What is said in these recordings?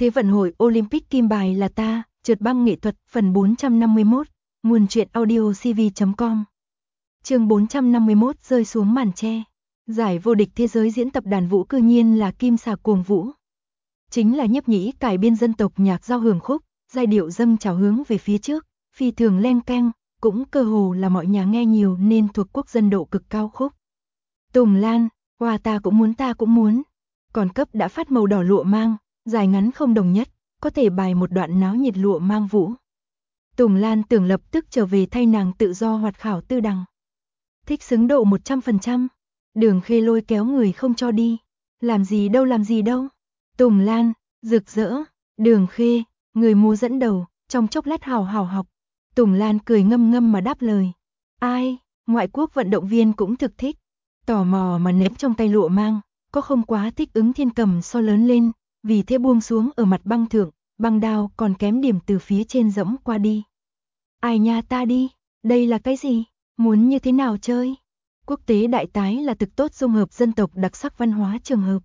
Thế vận hội Olympic kim bài là ta, trượt băng nghệ thuật phần 451, nguồn truyện audio cv.com. Chương 451 rơi xuống màn che. Giải vô địch thế giới diễn tập đàn vũ cư nhiên là Kim Xà Cuồng Vũ. Chính là nhiếp nhĩ cải biên dân tộc nhạc giao hưởng khúc, giai điệu dâng trào hướng về phía trước, phi thường len keng, cũng cơ hồ là mọi nhà nghe nhiều nên thuộc quốc dân độ cực cao khúc. Tùng Lan, hoa ta cũng muốn. Còn cấp đã phát màu đỏ lụa mang, dài ngắn không đồng nhất, có thể bài một đoạn náo nhiệt lụa mang vũ. Tùng Lan tưởng lập tức trở về thay nàng tự do hoạt khảo tư đằng. Thích xứng độ 100%, Đường Khê lôi kéo người không cho đi. Làm gì đâu. Tùng Lan, rực rỡ, Đường Khê, người múa dẫn đầu, trong chốc lát hào học. Tùng Lan cười ngâm ngâm mà đáp lời. Ai, ngoại quốc vận động viên cũng thực thích. Tò mò mà ném trong tay lụa mang, có không quá thích ứng thiên cầm so lớn lên, vì thế buông xuống ở mặt băng thượng, băng đao còn kém điểm từ phía trên dẫm qua đi. Ai nha ta đi, đây là cái gì, muốn như thế nào chơi? Quốc tế đại tái là thực tốt dung hợp dân tộc đặc sắc văn hóa trường hợp.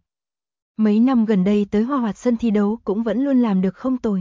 Mấy năm gần đây tới Hoa Hoạt sân thi đấu cũng vẫn luôn làm được không tồi.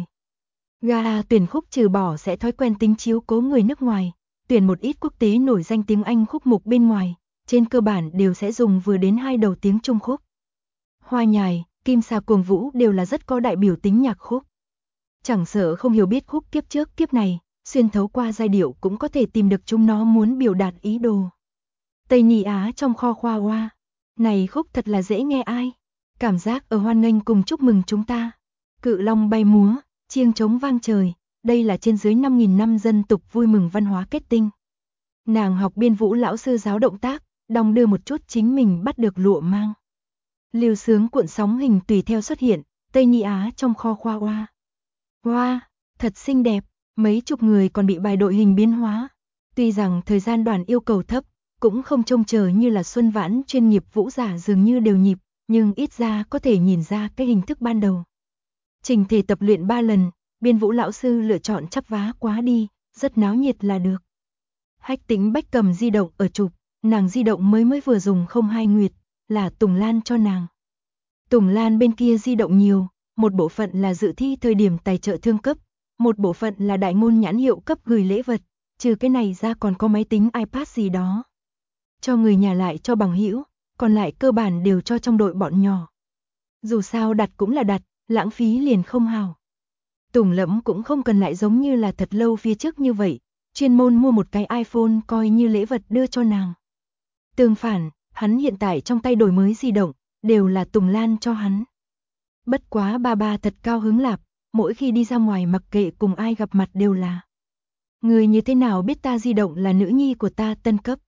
Gala tuyển khúc trừ bỏ sẽ thói quen tính chiếu cố người nước ngoài, tuyển một ít quốc tế nổi danh tiếng Anh khúc mục bên ngoài, trên cơ bản đều sẽ dùng vừa đến 2 đầu tiếng Trung khúc. Hoa Nhài, Kim Xà Cuồng Vũ đều là rất có đại biểu tính nhạc khúc. Chẳng sợ không hiểu biết khúc kiếp trước kiếp này, xuyên thấu qua giai điệu cũng có thể tìm được chúng nó muốn biểu đạt ý đồ. Tây Ni Á trong kho khoa hoa, này khúc thật là dễ nghe ai. Cảm giác ở hoan nghênh cùng chúc mừng chúng ta. Cự long bay múa, chiêng trống vang trời, đây là trên dưới 5.000 năm dân tục vui mừng văn hóa kết tinh. Nàng học biên vũ lão sư giáo động tác, đong đưa một chút chính mình bắt được lụa mang. Lưu sướng cuộn sóng hình tùy theo xuất hiện, Tây Ni Á trong kho khoa hoa. Hoa, thật xinh đẹp, mấy chục người còn bị bài đội hình biến hóa. Tuy rằng thời gian đoàn yêu cầu thấp, cũng không trông chờ như là Xuân Vãn chuyên nghiệp vũ giả dường như đều nhịp, nhưng ít ra có thể nhìn ra cái hình thức ban đầu. Trình thể tập luyện 3 lần, biên vũ lão sư lựa chọn chắp vá quá đi, rất náo nhiệt là được. Hách Tĩnh Bách cầm di động ở chụp, nàng di động mới vừa dùng không 2 nguyệt, là Tùng Lan cho nàng. Tùng Lan bên kia di động nhiều, một bộ phận là dự thi thời điểm tài trợ thương cấp, một bộ phận là đại ngôn nhãn hiệu cấp gửi lễ vật, trừ cái này ra còn có máy tính iPad gì đó. Cho người nhà lại cho bằng hữu, còn lại cơ bản đều cho trong đội bọn nhỏ. Dù sao đặt cũng là đặt, lãng phí liền không hào. Tùng Lẫm cũng không cần lại giống như là thật lâu phía trước như vậy, chuyên môn mua một cái iPhone coi như lễ vật đưa cho nàng. Tương phản, hắn hiện tại trong tay đổi mới di động, đều là Tùng Lan cho hắn. Bất quá ba thật cao hứng lạp, mỗi khi đi ra ngoài mặc kệ cùng ai gặp mặt đều là. Người như thế nào biết ta di động là nữ nhi của ta tân cấp.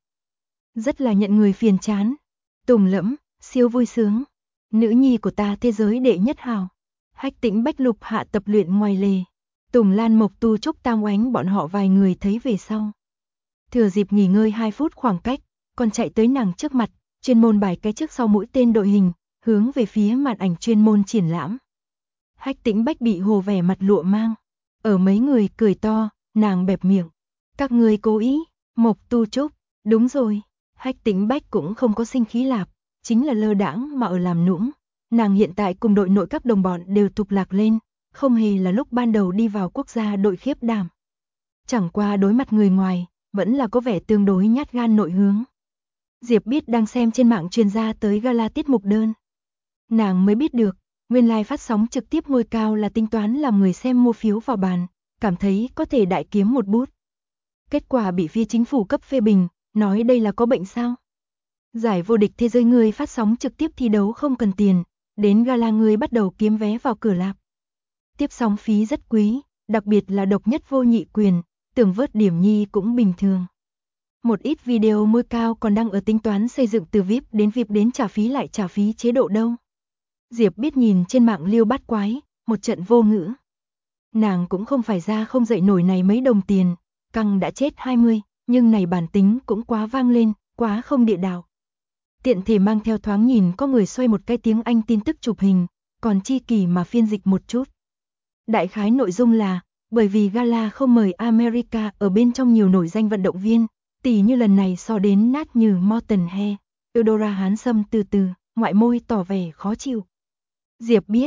Rất là nhận người phiền chán. Tùng Lẫm, siêu vui sướng. Nữ nhi của ta thế giới đệ nhất hào. Hách Tĩnh Bách lục hạ tập luyện ngoài lề. Tùng Lan Mộc Tu Trúc Tam Oánh bọn họ vài người thấy về sau. Thừa dịp nghỉ ngơi 2 phút khoảng cách, còn chạy tới nàng trước mặt, chuyên môn bài cái trước sau mũi tên đội hình, hướng về phía màn ảnh chuyên môn triển lãm. Hách Tĩnh Bách bị hồ vẻ mặt lụa mang. Ở mấy người cười to, nàng bẹp miệng. Các người cố ý, Mộc Tu Trúc, đúng rồi. Hách Tĩnh Bách cũng không có sinh khí lạp, chính là lơ đãng mà ở làm nũng. Nàng hiện tại cùng đội nội các đồng bọn đều thục lạc lên, không hề là lúc ban đầu đi vào quốc gia đội khiếp đảm. Chẳng qua đối mặt người ngoài, vẫn là có vẻ tương đối nhát gan nội hướng. Diệp Biết đang xem trên mạng truyền ra tới gala tiết mục đơn. Nàng mới biết được, nguyên lai phát sóng trực tiếp ngôi cao là tính toán làm người xem mua phiếu vào bàn, cảm thấy có thể đại kiếm một bút. Kết quả bị phía chính phủ cấp phê bình, nói đây là có bệnh sao. Giải vô địch thế giới người phát sóng trực tiếp thi đấu không cần tiền, đến gala người bắt đầu kiếm vé vào cửa lạp. Tiếp sóng phí rất quý, đặc biệt là độc nhất vô nhị quyền, tưởng vớt điểm nhi cũng bình thường. Một ít video ngôi cao còn đang ở tính toán xây dựng từ VIP đến trả phí lại trả phí chế độ đâu. Diệp Biết nhìn trên mạng liêu bát quái, một trận vô ngữ. Nàng cũng không phải ra không dậy nổi này mấy đồng tiền, căng đã chết 20, nhưng này bản tính cũng quá vang lên, quá không địa đạo. Tiện thể mang theo thoáng nhìn có người xoay một cái tiếng Anh tin tức chụp hình, còn chi kỳ mà phiên dịch một chút. Đại khái nội dung là, bởi vì gala không mời America ở bên trong nhiều nổi danh vận động viên, tỉ như lần này so đến nát như Morton He, Eudora Hán Sâm từ ngoại môi tỏ vẻ khó chịu. Diệp Biết,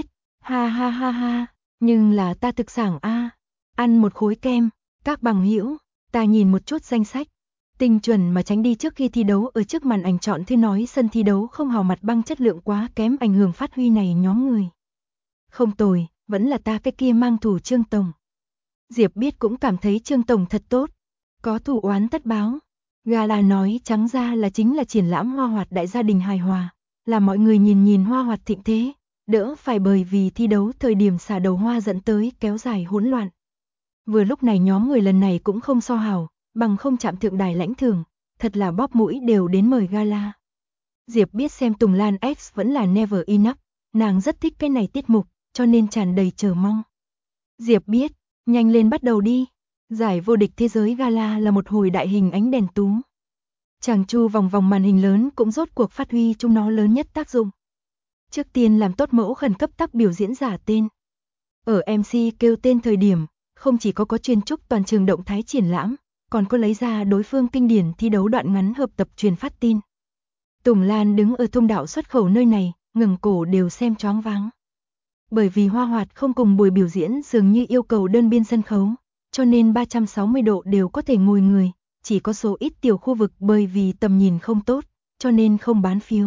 Ha ha ha ha, nhưng là ta thực sảng a. Ăn một khối kem, các bằng hữu, ta nhìn một chút danh sách. Tinh chuẩn mà tránh đi trước khi thi đấu ở trước màn ảnh chọn thư nói sân thi đấu không hào mặt băng chất lượng quá kém ảnh hưởng phát huy này nhóm người. Không tồi, vẫn là ta cái kia mang thủ Trương Tổng. Diệp biết cũng cảm thấy Trương Tổng thật tốt, có thù oán tất báo. Gala nói trắng ra là chính là triển lãm hoa hoạt đại gia đình hài hòa, là mọi người nhìn hoa hoạt thịnh thế, đỡ phải bởi vì thi đấu thời điểm xả đầu hoa dẫn tới kéo dài hỗn loạn. Vừa lúc này nhóm người lần này cũng không so hào, bằng không chạm thượng đài lãnh thưởng, thật là bóp mũi đều đến mời gala. Diệp biết xem Tùng Lan X vẫn là never enough, nàng rất thích cái này tiết mục, cho nên tràn đầy chờ mong. Diệp biết, nhanh lên bắt đầu đi. Giải vô địch thế giới gala là một hồi đại hình ánh đèn tú. Chàng chu vòng vòng màn hình lớn cũng rốt cuộc phát huy chúng nó lớn nhất tác dụng. Trước tiên làm tốt mẫu khẩn cấp tác biểu diễn giả tên. Ở MC kêu tên thời điểm, không chỉ có chuyên trúc toàn trường động thái triển lãm, còn có lấy ra đối phương kinh điển thi đấu đoạn ngắn hợp tập truyền phát tin. Tùng Lan đứng ở thông đạo xuất khẩu nơi này, ngẩng cổ đều xem choáng váng. Bởi vì hoa hoạt không cùng buổi biểu diễn dường như yêu cầu đơn biên sân khấu, cho nên 360 độ đều có thể ngồi người, chỉ có số ít tiểu khu vực bởi vì tầm nhìn không tốt, cho nên không bán phiếu.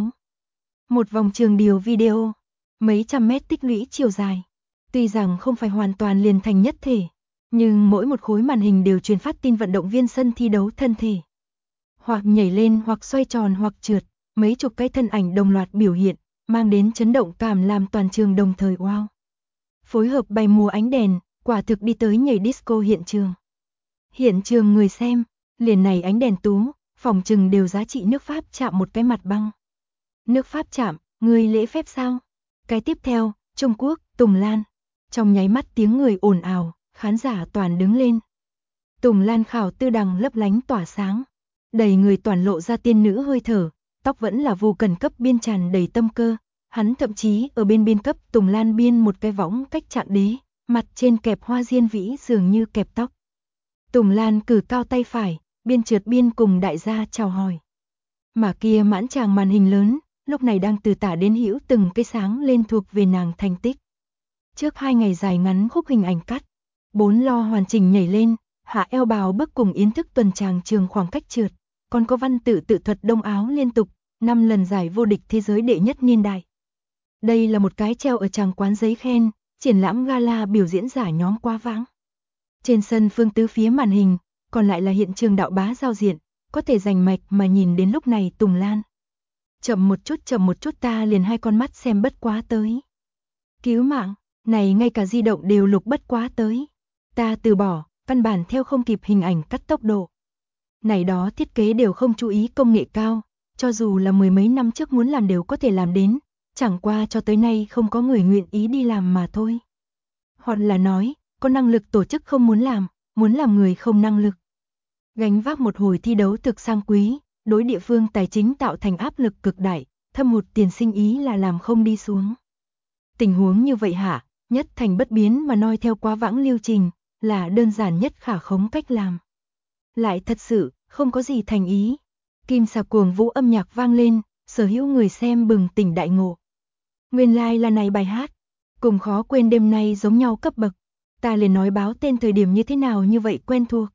Một vòng trường điều video, mấy trăm mét tích lũy chiều dài. Tuy rằng không phải hoàn toàn liền thành nhất thể, nhưng mỗi một khối màn hình đều truyền phát tin vận động viên sân thi đấu thân thể. Hoặc nhảy lên hoặc xoay tròn hoặc trượt, mấy chục cái thân ảnh đồng loạt biểu hiện, mang đến chấn động cảm làm toàn trường đồng thời wow. Phối hợp bày mùa ánh đèn, quả thực đi tới nhảy disco hiện trường. Hiện trường người xem, liền này ánh đèn tú, phòng trừng đều giá trị nước Pháp chạm một cái mặt băng. Nước Pháp chạm, người lễ phép sao? Cái tiếp theo, Trung Quốc, Tùng Lan. Trong nháy mắt tiếng người ồn ào, khán giả toàn đứng lên. Tùng Lan khảo tư đằng lấp lánh tỏa sáng, đầy người toàn lộ ra tiên nữ hơi thở, tóc vẫn là vô cần cấp biên tràn đầy tâm cơ. Hắn thậm chí ở bên biên cấp Tùng Lan biên một cái võng cách chạm đế, mặt trên kẹp hoa diên vĩ dường như kẹp tóc. Tùng Lan cử cao tay phải, biên trượt biên cùng đại gia chào hỏi. Mà kia mãn tràng màn hình lớn, lúc này đang từ tả đến hữu từng cái sáng lên thuộc về nàng thành tích. Trước 2 ngày dài ngắn khúc hình ảnh cắt, 4 lo hoàn chỉnh nhảy lên, hạ eo bào bước cùng yến thức tuần tràng trường khoảng cách trượt, còn có văn tự tự thuật đông áo liên tục, 5 lần giải vô địch thế giới đệ nhất niên đại. Đây là một cái treo ở tràng quán giấy khen, triển lãm gala biểu diễn giả nhóm quá vãng. Trên sân phương tứ phía màn hình, còn lại là hiện trường đạo bá giao diện, có thể rành mạch mà nhìn đến lúc này Tùng Lan. Chậm một chút ta liền 2 con mắt xem bất quá tới. Cứu mạng, này ngay cả di động đều lục bất quá tới. Ta từ bỏ, căn bản theo không kịp hình ảnh cắt tốc độ. Này đó thiết kế đều không chú ý công nghệ cao, cho dù là 10 mấy năm trước muốn làm đều có thể làm đến, chẳng qua cho tới nay không có người nguyện ý đi làm mà thôi. Hoặc là nói, có năng lực tổ chức không muốn làm người không năng lực. Gánh vác một hồi thi đấu thực sang quý, đối địa phương tài chính tạo thành áp lực cực đại, thâm hụt tiền sinh ý là làm không đi xuống. Tình huống như vậy hả, nhất thành bất biến mà noi theo quá vãng lưu trình, là đơn giản nhất khả khống cách làm. Lại thật sự, không có gì thành ý. Kim xà cuồng vũ âm nhạc vang lên, sở hữu người xem bừng tỉnh đại ngộ. Nguyên lai là này bài hát, cùng khó quên đêm nay giống nhau cấp bậc. Ta liền nói báo tên thời điểm như thế nào như vậy quen thuộc.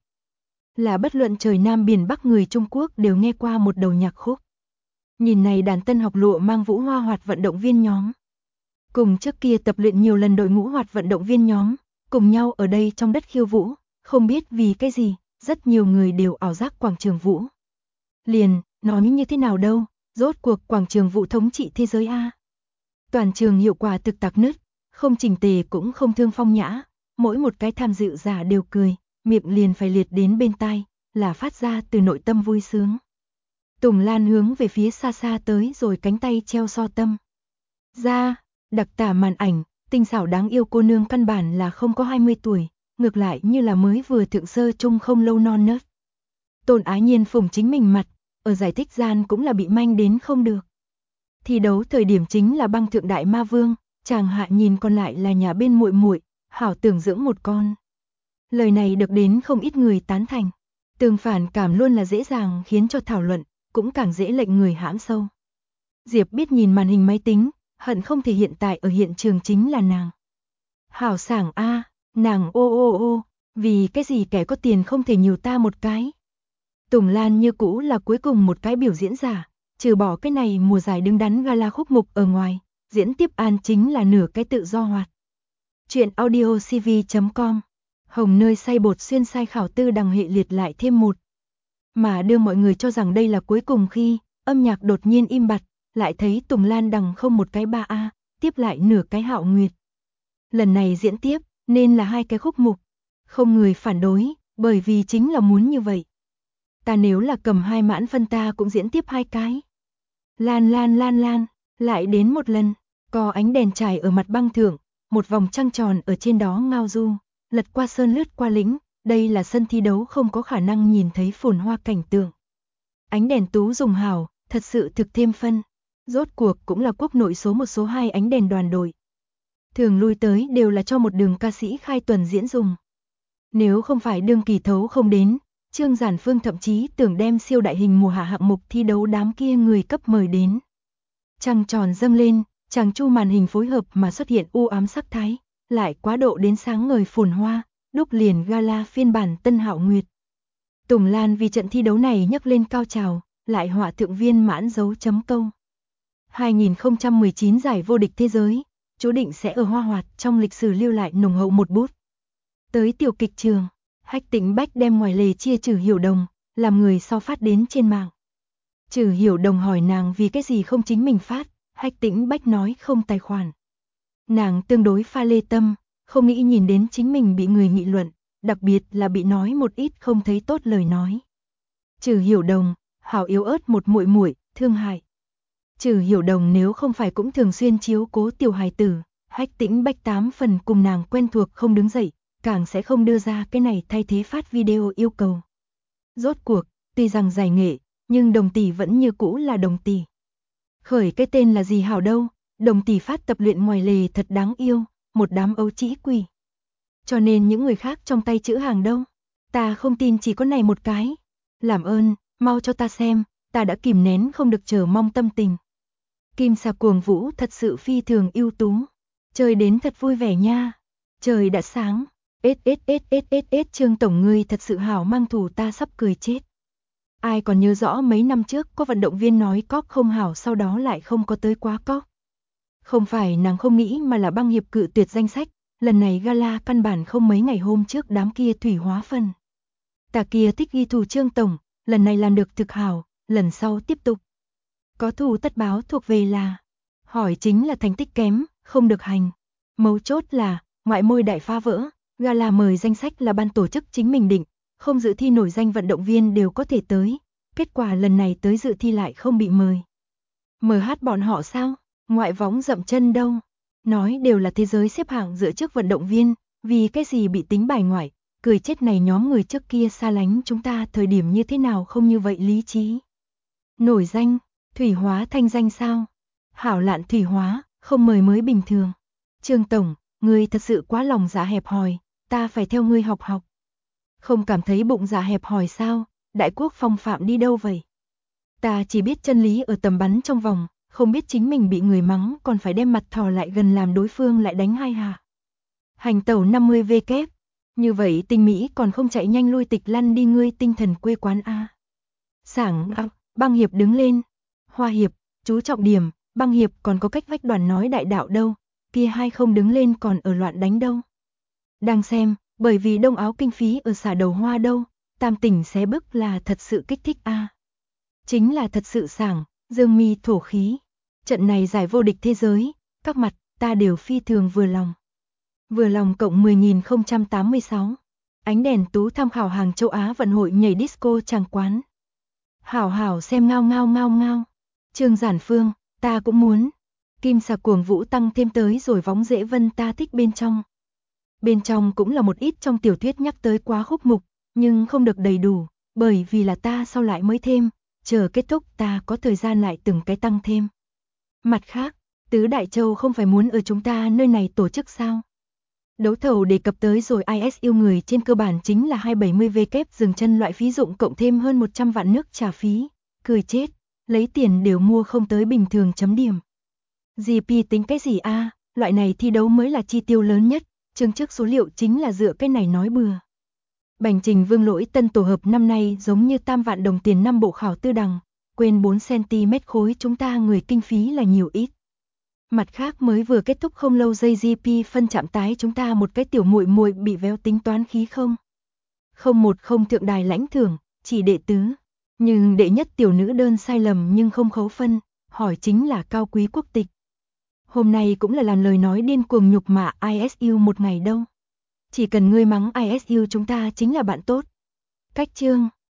Là bất luận trời Nam biển Bắc người Trung Quốc đều nghe qua một đầu nhạc khúc. Nhìn này đàn tân học lụa mang vũ hoa hoạt vận động viên nhóm. Cùng trước kia tập luyện nhiều lần đội ngũ hoạt vận động viên nhóm, cùng nhau ở đây trong đất khiêu vũ, không biết vì cái gì, rất nhiều người đều ảo giác quảng trường vũ. Liền, nói như thế nào đâu, rốt cuộc quảng trường vũ thống trị thế giới A. Toàn trường hiệu quả thực tạc nứt, không chỉnh tề cũng không thương phong nhã, mỗi một cái tham dự giả đều cười, miệng liền phải liệt đến bên tai, là phát ra từ nội tâm vui sướng. Tùng Lan hướng về phía xa xa tới rồi cánh tay treo so tâm. Ra, đặc tả màn ảnh, tinh xảo đáng yêu cô nương căn bản là không có 20 tuổi, ngược lại như là mới vừa thượng sơ chung không lâu non nớt. Tôn Ái Nhiên phủng chính mình mặt, ở giải thích gian cũng là bị manh đến không được. Thi đấu thời điểm chính là băng thượng đại ma vương, chàng hạ nhìn còn lại là nhà bên muội muội, hảo tưởng dưỡng một con. Lời này được đến không ít người tán thành. Tương phản cảm luôn là dễ dàng khiến cho thảo luận, cũng càng dễ lệnh người hãm sâu. Diệp biết nhìn màn hình máy tính, hận không thể hiện tại ở hiện trường chính là nàng. Hảo sảng a, nàng ô ô ô, vì cái gì kẻ có tiền không thể nhiều ta một cái. Tùng Lan như cũ là cuối cùng một cái biểu diễn giả, trừ bỏ cái này mùa giải đứng đắn gala khúc mục ở ngoài, diễn tiếp An chính là nửa cái tự do hoạt. Chuyện audio cv.com, Hồng nơi xay bột xuyên sai khảo tư đằng hệ liệt lại thêm một. Mà đưa mọi người cho rằng đây là cuối cùng khi, âm nhạc đột nhiên im bặt, lại thấy Tùng Lan đằng không một cái 3A, tiếp lại nửa cái Hạo Nguyệt. Lần này diễn tiếp, nên là 2 cái khúc mục. Không người phản đối, bởi vì chính là muốn như vậy. Ta nếu là cầm 2 mãn phân ta cũng diễn tiếp 2 cái. Lan lan lan lan, lại đến một lần, có ánh đèn trải ở mặt băng thượng, một vòng trăng tròn ở trên đó ngao du, lật qua sơn lướt qua lĩnh, đây là sân thi đấu không có khả năng nhìn thấy phồn hoa cảnh tượng. Ánh đèn tú dùng hảo, thật sự thực thêm phân. Rốt cuộc cũng là quốc nội số 1 số 2 ánh đèn đoàn đội. Thường lui tới đều là cho một đường ca sĩ khai tuần diễn dùng. Nếu không phải đương kỳ thấu không đến, Trương Giản Phương thậm chí tưởng đem siêu đại hình mùa hạ hạng mục thi đấu đám kia người cấp mời đến. Trăng tròn dâng lên, chàng chu màn hình phối hợp mà xuất hiện u ám sắc thái, lại quá độ đến sáng ngời phồn hoa, đúc liền gala phiên bản Tân Hạo Nguyệt. Tùng Lan vì trận thi đấu này nhấc lên cao trào, lại họa thượng viên mãn dấu chấm câu. 2019 giải vô địch thế giới, chú định sẽ ở Hoa Hoạt trong lịch sử lưu lại nồng hậu một bút. Tới tiểu kịch trường, Hách Tĩnh Bách đem ngoài lề chia Trử Hiểu Đồng, làm người sau phát đến trên mạng. Trử Hiểu Đồng hỏi nàng vì cái gì không chính mình phát, Hách Tĩnh Bách nói không tài khoản. Nàng tương đối pha lê tâm, không nghĩ nhìn đến chính mình bị người nghị luận, đặc biệt là bị nói một ít không thấy tốt lời nói. Trử Hiểu Đồng, hảo yếu ớt một muội muội, thương hại. Trử Hiểu Đồng nếu không phải cũng thường xuyên chiếu cố tiểu hài tử, Hách Tĩnh Bách 8 phần cùng nàng quen thuộc không đứng dậy, càng sẽ không đưa ra cái này thay thế phát video yêu cầu. Rốt cuộc, tuy rằng giải nghệ, nhưng Đồng tỷ vẫn như cũ là Đồng tỷ. Khởi cái tên là gì hảo đâu, Đồng tỷ phát tập luyện ngoài lề thật đáng yêu, một đám ấu trĩ quỷ. Cho nên những người khác trong tay chữ hàng đâu, ta không tin chỉ có này một cái. Làm ơn, mau cho ta xem, ta đã kìm nén không được chờ mong tâm tình. Kim Xà Cuồng Vũ thật sự phi thường ưu tú, chơi đến thật vui vẻ nha. Trời đã sáng. Trương tổng ngươi thật sự hảo mang thủ, ta sắp cười chết. Ai còn nhớ rõ mấy năm trước có vận động viên nói cóc không hảo sau đó lại không có tới quá cóc. Không phải nàng không nghĩ mà là băng hiệp cự tuyệt danh sách, lần này gala căn bản không mấy ngày hôm trước đám kia thủy hóa phân. Tà kia thích ghi thù Trương tổng, lần này làm được thực hảo, lần sau tiếp tục. Có thù tất báo thuộc về là, hỏi chính là thành tích kém, không được hành. Mấu chốt là, ngoại môi đại phá vỡ, gala mời danh sách là ban tổ chức chính mình định, không dự thi nổi danh vận động viên đều có thể tới. Kết quả lần này tới dự thi lại không bị mời. MH bọn họ sao? Ngoại võng dậm chân đâu? Nói đều là thế giới xếp hạng dựa trước vận động viên, vì cái gì bị tính bài ngoại, cười chết này nhóm người trước kia xa lánh chúng ta thời điểm như thế nào không như vậy lý trí. Nổi danh, thủy hóa thanh danh sao? Hảo lạn thủy hóa, không mời mới bình thường. Trương tổng, ngươi thật sự quá lòng dạ hẹp hòi, ta phải theo ngươi học học. Không cảm thấy bụng dạ hẹp hòi sao, đại quốc phong phạm đi đâu vậy? Ta chỉ biết chân lý ở tầm bắn trong vòng, không biết chính mình bị người mắng còn phải đem mặt thò lại gần làm đối phương lại đánh hai hạ. Hành tẩu 50 v kép, như vậy tinh Mỹ còn không chạy nhanh lui tịch lăn đi ngươi tinh thần quê quán A. Sảng băng hiệp đứng lên, Hoa hiệp, chú trọng điểm, băng hiệp còn có cách vách đoàn nói đại đạo đâu, kia hai không đứng lên còn ở loạn đánh đâu. Đang xem, bởi vì đông áo kinh phí ở xả đầu hoa đâu, tam tỉnh xé bức là thật sự kích thích A. Chính là thật sự sảng, dương mi thổ khí. Trận này giải vô địch thế giới, các mặt, ta đều phi thường vừa lòng. Vừa lòng cộng 10.086. Ánh đèn tú tham khảo hàng châu Á vận hội nhảy disco tràng quán. Hảo hảo xem ngao ngao ngao ngao. Trương Giản Phương, ta cũng muốn. Kim Xà Cuồng Vũ tăng thêm tới rồi võng dễ vân ta thích bên trong. Bên trong cũng là một ít trong tiểu thuyết nhắc tới quá khúc mục, nhưng không được đầy đủ, bởi vì là ta sau lại mới thêm, chờ kết thúc ta có thời gian lại từng cái tăng thêm. Mặt khác, Tứ Đại Châu không phải muốn ở chúng ta nơi này tổ chức sao? Đấu thầu đề cập tới rồi IS yêu người trên cơ bản chính là 270V kép dừng chân loại phí dụng cộng thêm hơn 100 vạn nước trả phí, cười chết, lấy tiền đều mua không tới bình thường chấm điểm. GP tính cái gì a, loại này thi đấu mới là chi tiêu lớn nhất, chương trước số liệu chính là dựa cái này nói bừa. Bành Trình Vương lỗi tân tổ hợp năm nay giống như tam vạn đồng tiền 5 bộ khảo tư đằng, quên 4cm khối chúng ta người kinh phí là nhiều ít. Mặt khác mới vừa kết thúc không lâu giây GP phân chạm tái chúng ta một cái tiểu muội muội bị véo tính toán khí không. 010 thượng đài lãnh thưởng, chỉ đệ tứ. Nhưng đệ nhất tiểu nữ đơn sai lầm nhưng không khấu phân, hỏi chính là cao quý quốc tịch. Hôm nay cũng là làn lời nói điên cuồng nhục mạ ISU một ngày đâu. Chỉ cần ngươi mắng ISU chúng ta chính là bạn tốt. Cách chương